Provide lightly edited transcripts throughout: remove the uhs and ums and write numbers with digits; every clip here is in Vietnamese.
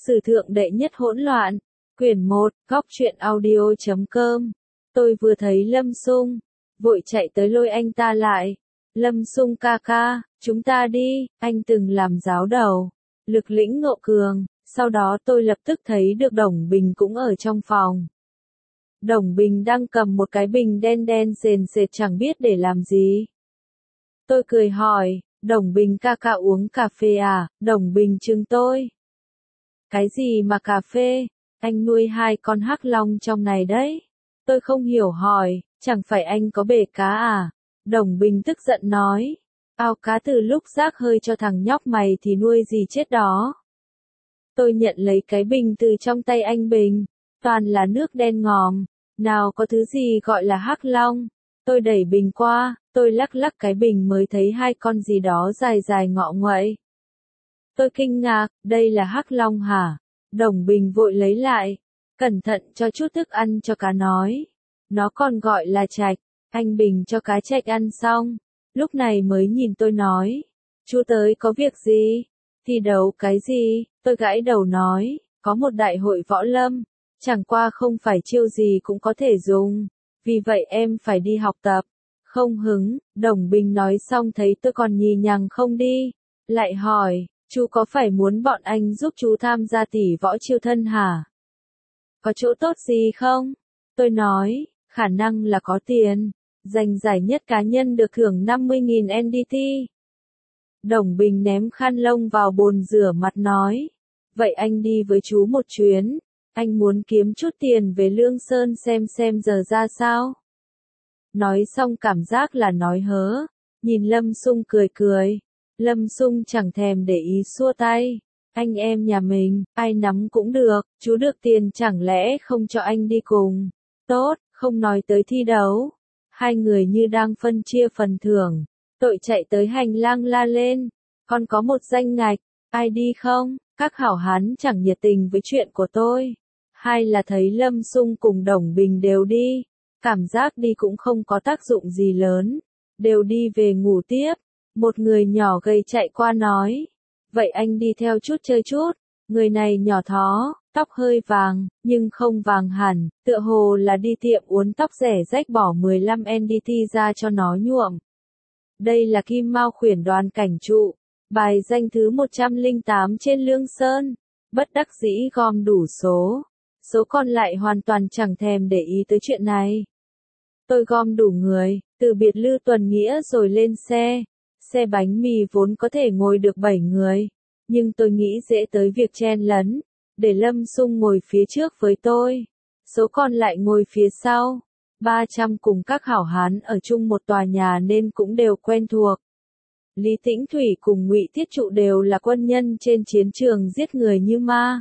Sử thượng đệ nhất hỗn loạn. Quyển 1, góc truyện audio.com. Tôi vừa thấy Lâm Sung, vội chạy tới lôi anh ta lại. Lâm Sung ca ca, chúng ta đi, anh từng làm giáo đầu, lực lĩnh ngộ cường. Sau đó tôi lập tức thấy được Đồng Bình cũng ở trong phòng. Đồng Bình đang cầm một cái bình đen đen sền sệt chẳng biết để làm gì. Tôi cười hỏi, Đồng Bình ca ca uống cà phê à? Đồng Bình trừng tôi. Cái gì mà cà phê? Anh nuôi 2 con hắc long trong này đấy. Tôi không hiểu hỏi, chẳng phải anh có bể cá à? Đồng Bình tức giận nói, ao cá từ lúc rác hơi cho thằng nhóc mày thì nuôi gì chết đó. Tôi nhận lấy cái bình từ trong tay anh Bình, toàn là nước đen ngòm, nào có thứ gì gọi là hắc long. Tôi đẩy bình qua, tôi lắc lắc cái bình mới thấy 2 con gì đó dài dài ngọ nguậy. Tôi kinh ngạc, đây là hắc long hả? Đồng Bình vội lấy lại, cẩn thận cho chút thức ăn cho cá nói. Nó còn gọi là trạch. Anh Bình cho cá trạch ăn xong, lúc này mới nhìn tôi nói, chú tới có việc gì? Thi đấu cái gì? Tôi gãi đầu nói, có một đại hội võ lâm, chẳng qua không phải chiêu gì cũng có thể dùng, vì vậy em phải đi học tập. Không hứng, Đồng Bình nói xong thấy tôi còn nhì nhằng không đi, lại hỏi, chú có phải muốn bọn anh giúp chú tham gia tỷ võ chiêu thân hả? Có chỗ tốt gì không? Tôi nói, khả năng là có tiền, giành giải nhất cá nhân được thưởng 50.000 NDT. Đồng Bình ném khăn lông vào bồn rửa mặt nói, vậy anh đi với chú một chuyến, anh muốn kiếm chút tiền về Lương Sơn xem giờ ra sao. Nói xong cảm giác là nói hớ, nhìn Lâm Sung cười cười. Lâm Sung chẳng thèm để ý xua tay, anh em nhà mình, ai nắm cũng được, chú được tiền chẳng lẽ không cho anh đi cùng. Tốt, không nói tới thi đấu. 2 người như đang phân chia phần thưởng. Tôi chạy tới hành lang la lên, còn có một danh ngạch, ai đi không? Các hảo hán chẳng nhiệt tình với chuyện của tôi. Hay là thấy Lâm Sung cùng Đồng Bình đều đi, cảm giác đi cũng không có tác dụng gì lớn, đều đi về ngủ tiếp. Một người nhỏ gầy chạy qua nói, vậy anh đi theo chút chơi chút. Người này nhỏ thó, tóc hơi vàng, nhưng không vàng hẳn, tựa hồ là đi tiệm uốn tóc rẻ rách bỏ 15 NDT ra cho nó nhuộm. Đây là Kim Mao khuyển Đoàn Cảnh Trụ, bài danh thứ 108 trên Lương Sơn, bất đắc dĩ gom đủ số. Số còn lại hoàn toàn chẳng thèm để ý tới chuyện này. Tôi gom đủ người, từ biệt Lư Tuần Nghĩa rồi lên xe. Xe bánh mì vốn có thể ngồi được 7 người, nhưng tôi nghĩ dễ tới việc chen lấn, để Lâm Sung ngồi phía trước với tôi, số còn lại ngồi phía sau. 300 cùng các hảo hán ở chung một tòa nhà nên cũng đều quen thuộc. Lý Tĩnh Thủy cùng Ngụy Thiết Trụ đều là quân nhân trên chiến trường giết người như ma.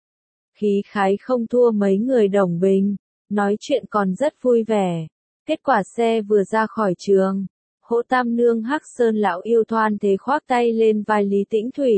Khí khái không thua mấy người Đồng Bình, nói chuyện còn rất vui vẻ. Kết quả xe vừa ra khỏi trường, Hỗ Tam Nương Hắc Sơn lão yêu thoan thế khoác tay lên vai Lý Tĩnh Thủy.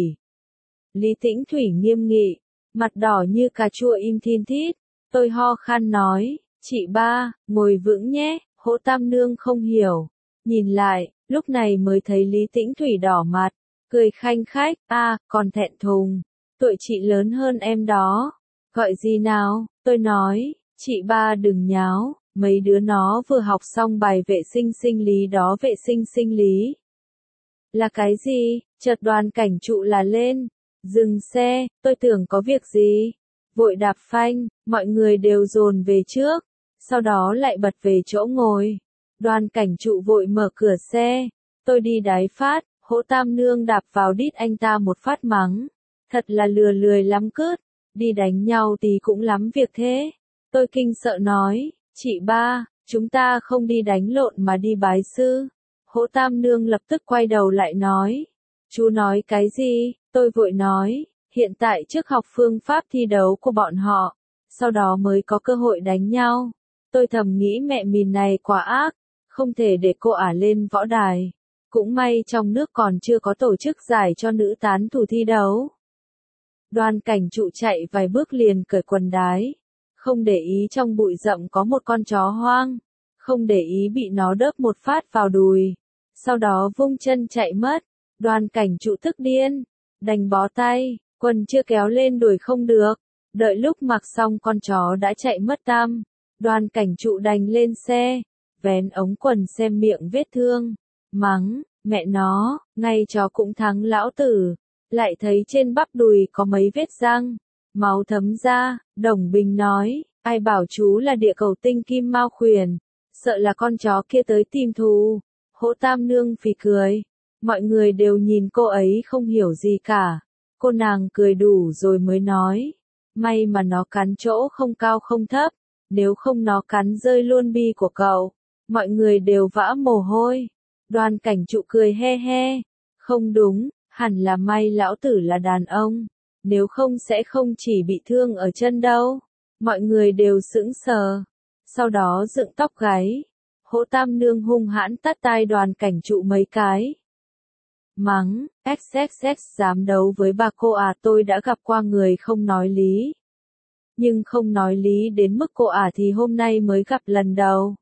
Lý Tĩnh Thủy nghiêm nghị, mặt đỏ như cà chua im thin thít. Tôi ho khan nói, chị ba, ngồi vững nhé. Hỗ Tam Nương không hiểu, nhìn lại, lúc này mới thấy Lý Tĩnh Thủy đỏ mặt, cười khanh khách, còn thẹn thùng, tuổi chị lớn hơn em đó. Gọi gì nào? Tôi nói, chị ba đừng nháo. Mấy đứa nó vừa học xong bài vệ sinh sinh lý đó. Vệ sinh sinh lý là cái gì? Chợt Đoàn Cảnh Trụ là lên, dừng xe, tôi tưởng có việc gì, vội đạp phanh, mọi người đều dồn về trước, sau đó lại bật về chỗ ngồi. Đoàn Cảnh Trụ vội mở cửa xe, tôi đi đái phát, Hỗ Tam Nương đạp vào đít anh ta một phát mắng, thật là lừa lười lắm cứt, đi đánh nhau thì cũng lắm việc thế. Tôi kinh sợ nói, chị ba, chúng ta không đi đánh lộn mà đi bái sư. Hỗ Tam Nương lập tức quay đầu lại nói, chú nói cái gì? Tôi vội nói, hiện tại trước học phương pháp thi đấu của bọn họ, sau đó mới có cơ hội đánh nhau. Tôi thầm nghĩ mẹ mìn này quá ác, không thể để cô ả lên võ đài. Cũng may trong nước còn chưa có tổ chức giải cho nữ tán thủ thi đấu. Đoàn Cảnh Trụ chạy vài bước liền cởi quần đái, không để ý trong bụi rậm có một con chó hoang, không để ý bị nó đớp một phát vào đùi, sau đó vung chân chạy mất. Đoàn Cảnh Trụ tức điên, đành bó tay, Quần chưa kéo lên đuổi không được. Đợi lúc mặc xong con chó đã chạy mất tăm. Đoàn Cảnh Trụ đành lên xe, vén ống quần xem miệng vết thương, mắng, mẹ nó, ngay chó cũng thắng lão tử. Lại thấy trên bắp đùi có mấy vết răng, máu thấm ra. Đồng Bình nói, ai bảo chú là địa cầu tinh kim mao khuyển, sợ là con chó kia tới tìm thù. Hỗ Tam Nương phì cười, mọi người đều nhìn cô ấy không hiểu gì cả. Cô nàng cười đủ rồi mới nói, may mà nó cắn chỗ không cao không thấp, nếu không nó cắn rơi luôn bi của cậu. Mọi người đều vã mồ hôi. Đoàn Cảnh Trụ cười he he, không đúng, hẳn là may lão tử là đàn ông, nếu không sẽ không chỉ bị thương ở chân đâu. Mọi người đều sững sờ, sau đó dựng tóc gáy. Hỗ Tam Nương hung hãn tát tai Đoàn Cảnh Trụ mấy cái. Mắng, xxx dám đấu với bà cô à, tôi đã gặp qua người không nói lý. Nhưng không nói lý đến mức cô à thì hôm nay mới gặp lần đầu.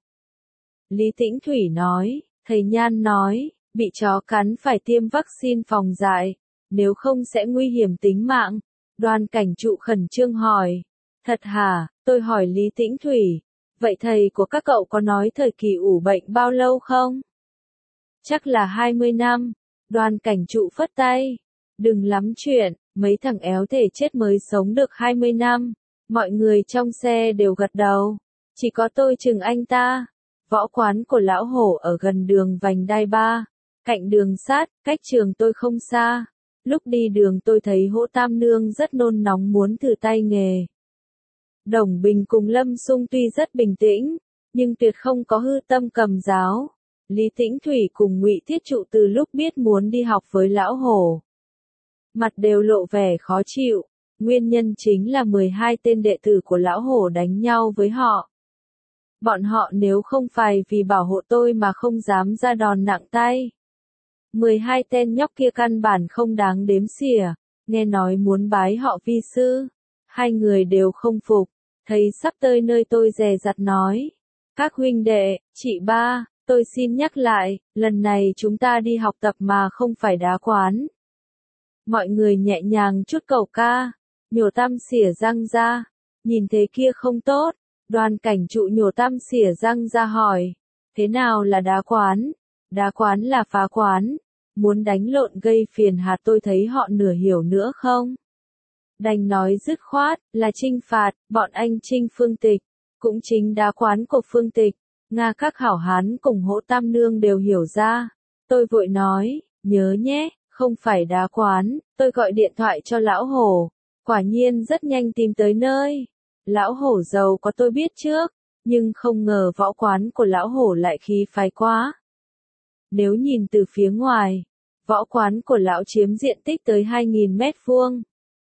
Lý Tĩnh Thủy nói, thầy Nhan nói, bị chó cắn phải tiêm vaccine phòng dại, nếu không sẽ nguy hiểm tính mạng. Đoàn Cảnh Trụ khẩn trương hỏi, thật hả? Tôi hỏi Lý Tĩnh Thủy, vậy thầy của các cậu có nói thời kỳ ủ bệnh bao lâu không? Chắc là 20 năm. Đoàn Cảnh Trụ phất tay, đừng lắm chuyện, mấy thằng éo thể chết mới sống được 20 năm. Mọi người trong xe đều gật đầu, chỉ có tôi chừng anh ta. Võ quán của lão hổ ở gần đường vành đai 3, cạnh đường sắt, cách trường tôi không xa. Lúc đi đường tôi thấy Hỗ Tam Nương rất nôn nóng muốn thử tay nghề. Đồng Bình cùng Lâm Sung tuy rất bình tĩnh, nhưng tuyệt không có hư tâm cầm giáo. Lý Tĩnh Thủy cùng Ngụy Thiết Trụ từ lúc biết muốn đi học với lão hổ, mặt đều lộ vẻ khó chịu. Nguyên nhân chính là 12 tên đệ tử của lão hổ đánh nhau với họ. Bọn họ nếu không phải vì bảo hộ tôi mà không dám ra đòn nặng tay. 12 tên nhóc kia căn bản không đáng đếm xỉa, nghe nói muốn bái họ vi sư. Hai người đều không phục, thấy sắp tới nơi tôi dè dặt nói. Các huynh đệ, chị ba, tôi xin nhắc lại, lần này chúng ta đi học tập mà không phải đá quán. Mọi người nhẹ nhàng chút cầu ca, nhổ tam xỉa răng ra, nhìn thế kia không tốt. Đoàn Cảnh Trụ nhổ tam xỉa răng ra hỏi, thế nào là đá quán? Đá quán là phá quán, muốn đánh lộn gây phiền hà, tôi thấy họ nửa hiểu nữa không? Đành nói dứt khoát, là trinh phạt, bọn anh trinh Phương Tịch, cũng chính đá quán của Phương Tịch. Nga các hảo hán cùng Hỗ Tam Nương đều hiểu ra. Tôi vội nói, nhớ nhé, không phải đá quán. Tôi gọi điện thoại cho lão hổ, quả nhiên rất nhanh tìm tới nơi. Lão hổ giàu có tôi biết trước, nhưng không ngờ võ quán của lão hổ lại khí phái quá. Nếu nhìn từ phía ngoài, võ quán của lão chiếm diện tích tới 2.000 mét vuông.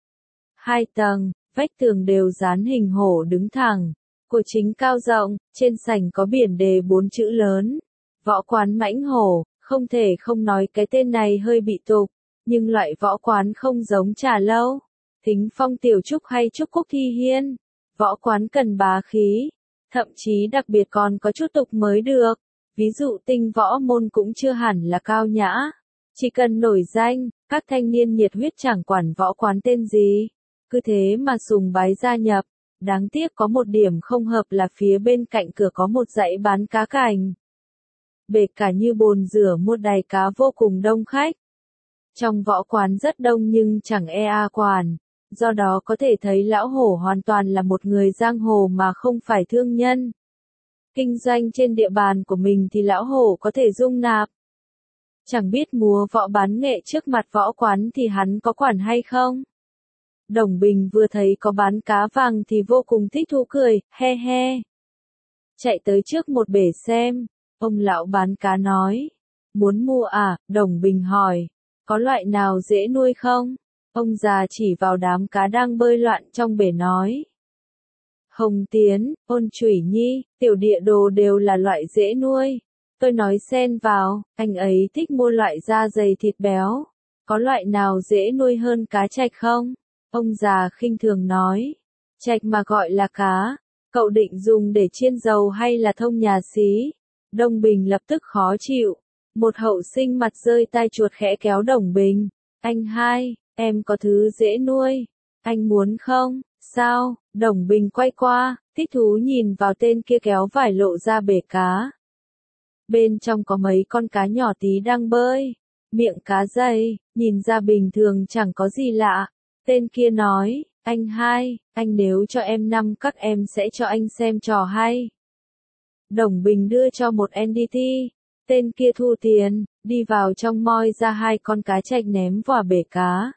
2 tầng, vách tường đều dán hình hổ đứng thẳng, của chính cao rộng, trên sảnh có biển đề 4 chữ lớn. Võ quán Mãnh Hổ, không thể không nói cái tên này hơi bị tục, nhưng loại võ quán không giống Trà Lâu, Thính Phong Tiểu Trúc hay Trúc Cúc Thi Hiên. Võ quán cần bá khí, thậm chí đặc biệt còn có chút tục mới được. Ví dụ Tinh Võ Môn cũng chưa hẳn là cao nhã. Chỉ cần nổi danh, các thanh niên nhiệt huyết chẳng quản võ quán tên gì. Cứ thế mà sùng bái gia nhập. Đáng tiếc có một điểm không hợp là phía bên cạnh cửa có một dãy bán cá cảnh. Bể cả như bồn rửa mua đầy cá vô cùng đông khách. Trong võ quán rất đông nhưng chẳng quản. Do đó có thể thấy lão hổ hoàn toàn là một người giang hồ mà không phải thương nhân. Kinh doanh trên địa bàn của mình thì lão hổ có thể dung nạp. Chẳng biết múa võ bán nghệ trước mặt võ quán thì hắn có quản hay không? Đồng Bình vừa thấy có bán cá vàng thì vô cùng thích thú cười, he he. Chạy tới trước một bể xem, ông lão bán cá nói. Muốn mua à? Đồng Bình hỏi. Có loại nào dễ nuôi không? Ông già chỉ vào đám cá đang bơi loạn trong bể nói. Hồng Tiến, Ôn Chủy Nhi, Tiểu Địa Đồ đều là loại dễ nuôi. Tôi nói xen vào, anh ấy thích mua loại da dày thịt béo. Có loại nào dễ nuôi hơn cá trạch không? Ông già khinh thường nói. Trạch mà gọi là cá, cậu định dùng để chiên dầu hay là thông nhà xí? Đồng Bình lập tức khó chịu. Một hậu sinh mặt rơi tai chuột khẽ kéo Đồng Bình. Anh hai, Em có thứ dễ nuôi. Anh muốn không? Sao? Đồng Bình quay qua, thích thú nhìn vào tên kia kéo vải lộ ra bể cá. Bên trong có mấy con cá nhỏ tí đang bơi. Miệng cá dày, nhìn ra bình thường chẳng có gì lạ. Tên kia nói, anh hai, anh nếu cho em 5 các em sẽ cho anh xem trò hay. Đồng Bình đưa cho một NDT. Tên kia thu tiền, đi vào trong moi ra 2 con cá trạch ném vào bể cá.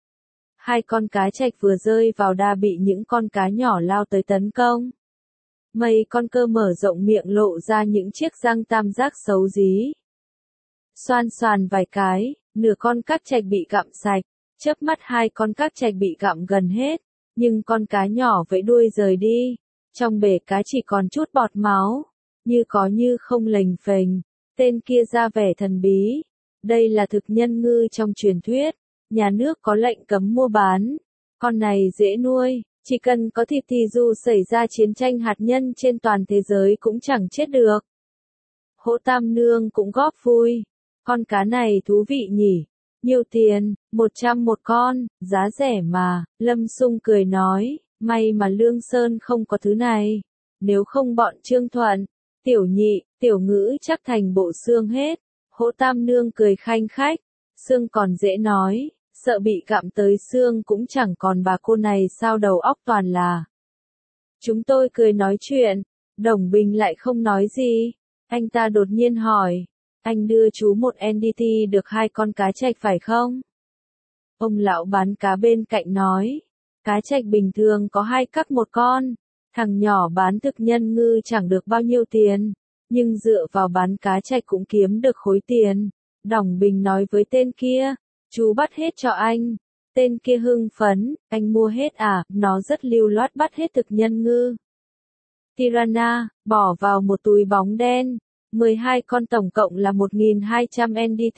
2 con cá trạch vừa rơi vào đã bị những con cá nhỏ lao tới tấn công. Mấy con cơ mở rộng miệng lộ ra những chiếc răng tam giác xấu xí. Xoan xoàn vài cái, nửa con cá trạch bị gặm sạch, chớp mắt 2 con cá trạch bị gặm gần hết, nhưng con cá nhỏ vẫy đuôi rời đi. Trong bể cá chỉ còn chút bọt máu, như có như không lềnh phềnh. Tên kia ra vẻ thần bí. Đây là thực nhân ngư trong truyền thuyết. Nhà nước có lệnh cấm mua bán. Con này dễ nuôi, chỉ cần có thịt thì dù xảy ra chiến tranh hạt nhân trên toàn thế giới cũng chẳng chết được. Hỗ Tam Nương cũng góp vui. Con cá này thú vị nhỉ. Nhiều tiền, 100 một con, giá rẻ mà. Lâm Sung cười nói, may mà Lương Sơn không có thứ này. Nếu không bọn Trương Thuận, Tiểu Nhị, Tiểu Ngữ chắc thành bộ xương hết. Hỗ Tam Nương cười khanh khách. Xương còn dễ nói, sợ bị gặm tới xương cũng chẳng còn bà cô này sao đầu óc toàn là. Chúng tôi cười nói chuyện, Đồng Bình lại không nói gì. Anh ta đột nhiên hỏi, anh đưa chú một NDT được 2 con cá trạch phải không? Ông lão bán cá bên cạnh nói, cá trạch bình thường có 2 các một con. Thằng nhỏ bán thực nhân ngư chẳng được bao nhiêu tiền, nhưng dựa vào bán cá trạch cũng kiếm được khối tiền. Đồng Bình nói với tên kia, chú bắt hết cho anh. Tên kia hưng phấn, anh mua hết à, nó rất lưu loát bắt hết thực nhân ngư. Tirana, bỏ vào một túi bóng đen, 12 con tổng cộng là 1.200 NDT.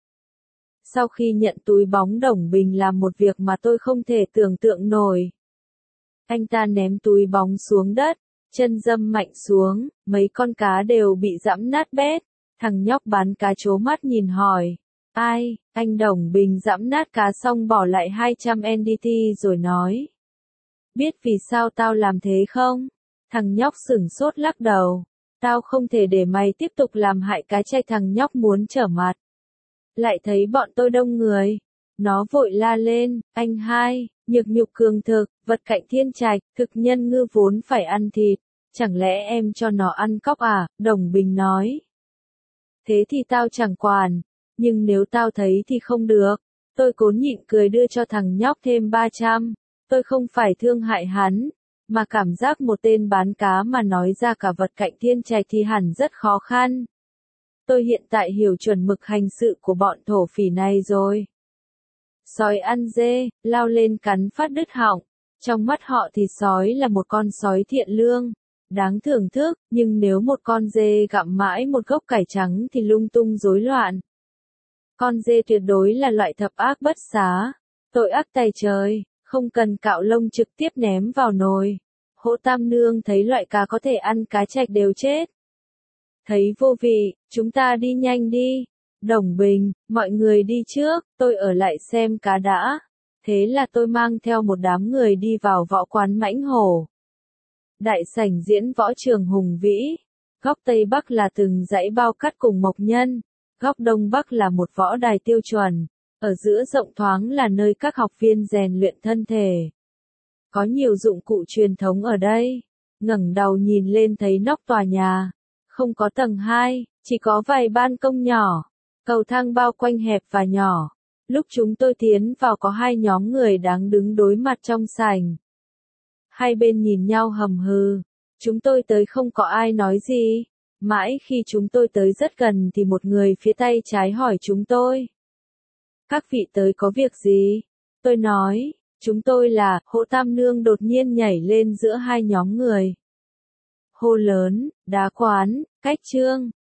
Sau khi nhận túi bóng Đồng Bình làm một việc mà tôi không thể tưởng tượng nổi. Anh ta ném túi bóng xuống đất, chân dâm mạnh xuống, mấy con cá đều bị giẫm nát bét. Thằng nhóc bán cá trố mắt nhìn hỏi, ai? Anh Đồng Bình giẫm nát cá xong bỏ lại 200 NDT rồi nói. Biết vì sao tao làm thế không? Thằng nhóc sửng sốt lắc đầu. Tao không thể để mày tiếp tục làm hại cá trạch. Thằng nhóc muốn trở mặt. Lại thấy bọn tôi đông người. Nó vội la lên, anh hai, nhược nhục cường thực, vật cạnh thiên trạch, thực nhân ngư vốn phải ăn thịt. Chẳng lẽ em cho nó ăn cóc à? Đồng Bình nói. Thế thì tao chẳng quản, nhưng nếu tao thấy thì không được. Tôi cố nhịn cười đưa cho thằng nhóc thêm 300. Tôi không phải thương hại hắn, mà cảm giác một tên bán cá mà nói ra cả vật cạnh thiên trạch thì hẳn rất khó khăn. Tôi hiện tại hiểu chuẩn mực hành sự của bọn thổ phỉ này rồi. Sói ăn dê, lao lên cắn phát đứt họng. Trong mắt họ thì sói là một con sói thiện lương, đáng thưởng thức, nhưng nếu một con dê gặm mãi một gốc cải trắng thì lung tung rối loạn. Con dê tuyệt đối là loại thập ác bất xá, tội ác tày trời, không cần cạo lông trực tiếp ném vào nồi. Hỗ Tam Nương thấy loại cá có thể ăn cá trạch đều chết. Thấy vô vị, chúng ta đi nhanh đi. Đồng Bình, mọi người đi trước, tôi ở lại xem cá đã. Thế là tôi mang theo một đám người đi vào võ quán Mãnh Hổ. Đại sảnh diễn võ trường hùng vĩ. Góc Tây Bắc là từng dãy bao cát cùng mộc nhân. Góc Đông Bắc là một võ đài tiêu chuẩn. Ở giữa rộng thoáng là nơi các học viên rèn luyện thân thể. Có nhiều dụng cụ truyền thống ở đây. Ngẩng đầu nhìn lên thấy nóc tòa nhà. Không có tầng 2, chỉ có vài ban công nhỏ. Cầu thang bao quanh hẹp và nhỏ. Lúc chúng tôi tiến vào có 2 nhóm người đang đứng đối mặt trong sảnh. Hai bên nhìn nhau hầm hừ. Chúng tôi tới không có ai nói gì. Mãi khi chúng tôi tới rất gần thì một người phía tay trái hỏi chúng tôi. Các vị tới có việc gì? Tôi nói, chúng tôi là, Hỗ Tam Nương đột nhiên nhảy lên giữa 2 nhóm người. Hô lớn, đá quán, cách trương.